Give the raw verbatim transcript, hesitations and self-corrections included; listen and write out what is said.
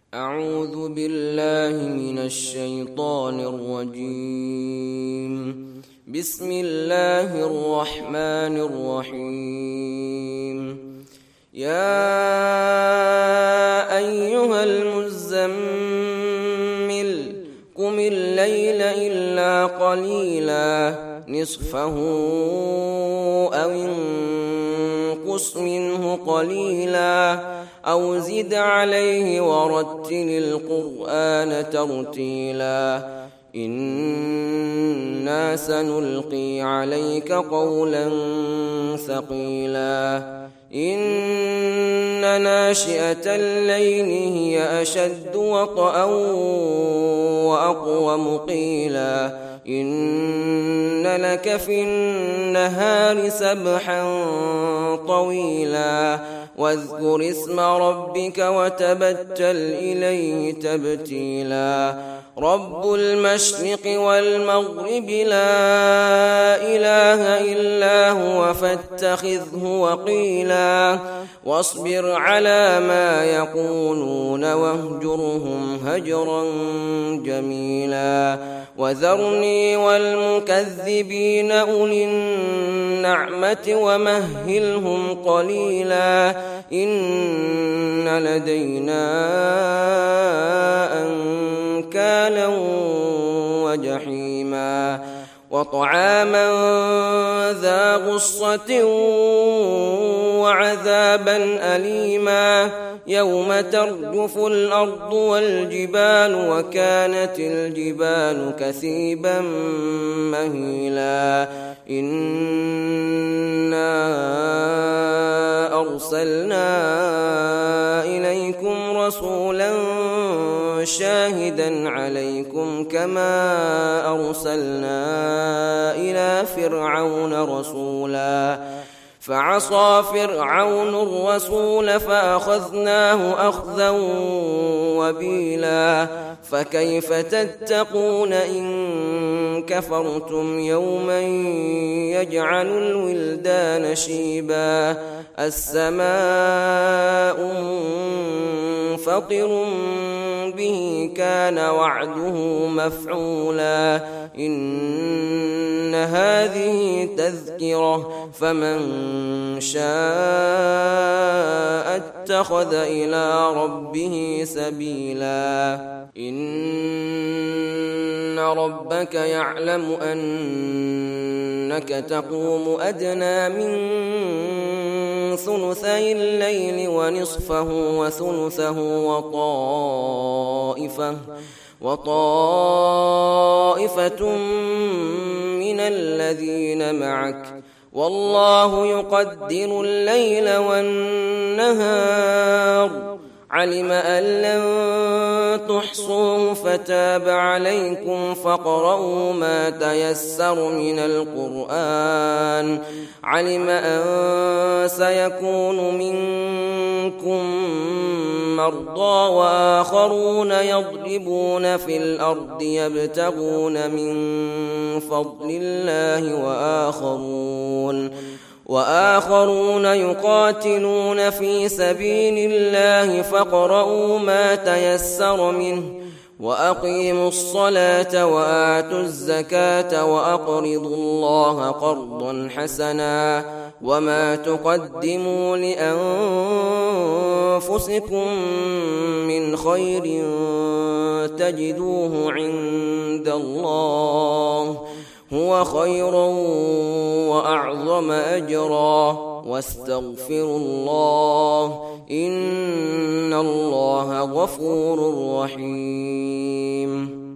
أعوذ بالله من الشيطان الرجيم. بسم الله الرحمن الرحيم. يا أيها المزمل قم الليل إلا قليلا نصفه أو انقص منه قليلا أو زد عليه ورتل القرآن ترتيلا إنا سنلقي عليك قولا ثقيلا إن ناشئة الليل هي أشد وطئا وأقوم قيلا إن لك في النهار سبحا طويلا واذكر اسم ربك وتبتل إليه تبتيلا رب المشرق والمغرب لا إله إلا هو فاتخذه وقيلا واصبر على ما يقولون واهجرهم هجرا جميلا وذرني والمكذبين أولي النعمة ومهلهم قليلا إن لدينا أنكالا وجحيما وطعاما ذا غصة وعذابا أليما يوم ترجف الأرض والجبال وكانت الجبال كثيبا مهيلا إنا أرسلنا إليكم رسولا شاهدا عليكم كما أرسلنا إلى فرعون رسولا فعصى فرعون الرسول فأخذناه أخذا وبيلا فكيف تتقون إن كفرتم يوما يجعل الولدان شيبا السماء منفطر به كان وعده مفعولا إن هذه تذكرة فمن شاء اتخذ إلى ربه سبيلا إن ربك يعلم أنك تقوم أدنى من ثلثي الليل ونصفه وثلثه وطائفة وطائفة من الذين معك والله يقدر الليل والنهار علم أن لن تحصوه فتاب عليكم فاقرؤوا ما تيسر من القرآن علم أن سيكون منكم مرضى وآخرون يضربون في الأرض يبتغون من فضل الله وآخرون وآخرون يقاتلون في سبيل الله فاقرؤوا ما تيسر منه وأقيموا الصلاة وآتوا الزكاة وأقرضوا الله قرضا حسنا وما تقدموا لأنفسكم من خير تجدوه عند الله هو خيرا وأعظم أجرا واستغفروا الله إن الله غفور رحيم.